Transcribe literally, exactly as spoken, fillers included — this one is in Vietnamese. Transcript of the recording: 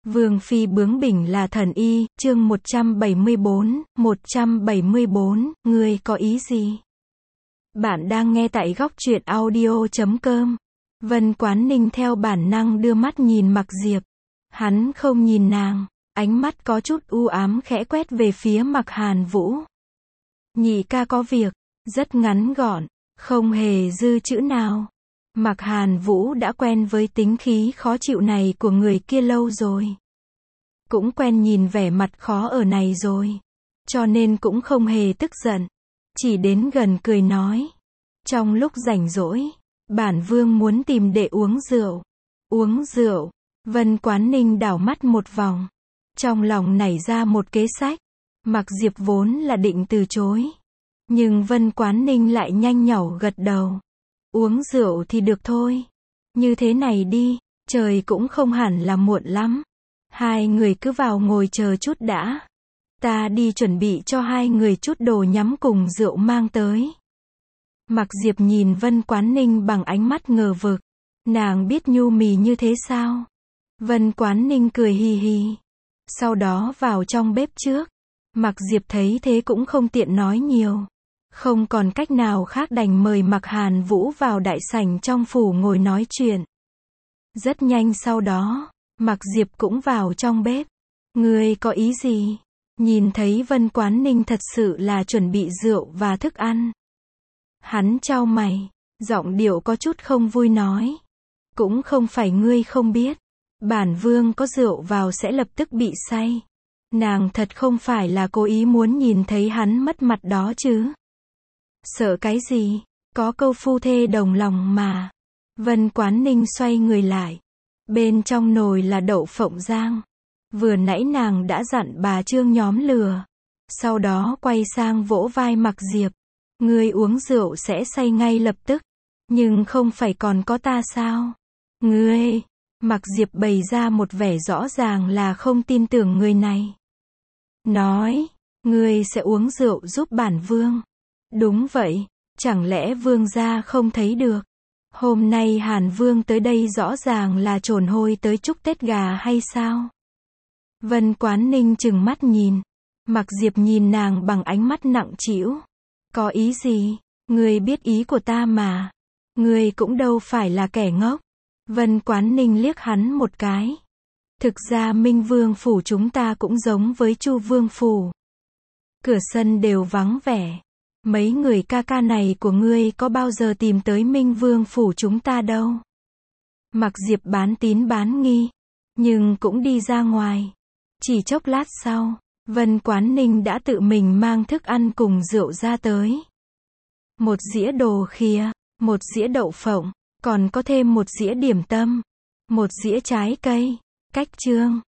Vương phi bướng bỉnh là thần y, chương một trăm bảy mươi bốn, một trăm bảy mươi bốn, ngươi có ý gì? Bạn đang nghe tại góc truyện audio chấm com. Vân Quán Ninh theo bản năng đưa mắt nhìn Mặc Diệp. Hắn không nhìn nàng, ánh mắt có chút u ám khẽ quét về phía Mặc Hàn Vũ. Nhị ca có việc, rất ngắn gọn, không hề dư chữ nào. Mặc Hàn Vũ đã quen với tính khí khó chịu này của người kia lâu rồi. Cũng quen nhìn vẻ mặt khó ở này rồi. Cho nên cũng không hề tức giận. Chỉ đến gần cười nói. Trong lúc rảnh rỗi, bản vương muốn tìm để uống rượu. Uống rượu. Vân Quán Ninh đảo mắt một vòng. Trong lòng nảy ra một kế sách. Mặc Diệp vốn là định từ chối. Nhưng Vân Quán Ninh lại nhanh nhảu gật đầu. Uống rượu thì được thôi. Như thế này đi, trời cũng không hẳn là muộn lắm. Hai người cứ vào ngồi chờ chút đã. Ta đi chuẩn bị cho hai người chút đồ nhắm cùng rượu mang tới. Mặc Diệp nhìn Vân Quán Ninh bằng ánh mắt ngờ vực. Nàng biết nhu mì như thế sao? Vân Quán Ninh cười hì hì. Sau đó vào trong bếp trước. Mặc Diệp thấy thế cũng không tiện nói nhiều. Không còn cách nào khác đành mời Mặc Hàn Vũ vào đại sảnh trong phủ ngồi nói chuyện. Rất nhanh sau đó, Mặc Diệp cũng vào trong bếp. Ngươi có ý gì? Nhìn thấy Vân Quán Ninh thật sự là chuẩn bị rượu và thức ăn. Hắn chau mày, giọng điệu có chút không vui nói. Cũng không phải ngươi không biết. Bản vương có rượu vào sẽ lập tức bị say. Nàng thật không phải là cố ý muốn nhìn thấy hắn mất mặt đó chứ. Sợ cái gì? Có câu phu thê đồng lòng mà. Vân Quán Ninh xoay người lại. Bên trong nồi là đậu phộng rang. Vừa nãy nàng đã dặn bà Trương nhóm lừa. Sau đó quay sang vỗ vai Mặc Diệp. Ngươi uống rượu sẽ say ngay lập tức. Nhưng không phải còn có ta sao? Ngươi... Mặc Diệp bày ra một vẻ rõ ràng là không tin tưởng người này. Nói, ngươi sẽ uống rượu giúp bản vương. Đúng vậy, chẳng lẽ vương gia không thấy được? Hôm nay Hàn Vương tới đây rõ ràng là trồn hôi tới chúc Tết gà hay sao? Vân Quán Ninh trừng mắt nhìn. Mặc Diệp nhìn nàng bằng ánh mắt nặng trĩu. Có ý gì? Ngươi biết ý của ta mà. Ngươi cũng đâu phải là kẻ ngốc. Vân Quán Ninh liếc hắn một cái. Thực ra Minh Vương phủ chúng ta cũng giống với Chu Vương phủ. Cửa sân đều vắng vẻ. Mấy người ca ca này của ngươi có bao giờ tìm tới Minh Vương phủ chúng ta đâu. Mặc Diệp bán tín bán nghi. Nhưng cũng đi ra ngoài. Chỉ chốc lát sau, Vân Quán Ninh đã tự mình mang thức ăn cùng rượu ra tới. Một dĩa đồ khìa, một dĩa đậu phộng, còn có thêm một dĩa điểm tâm, một dĩa trái cây, cách trương.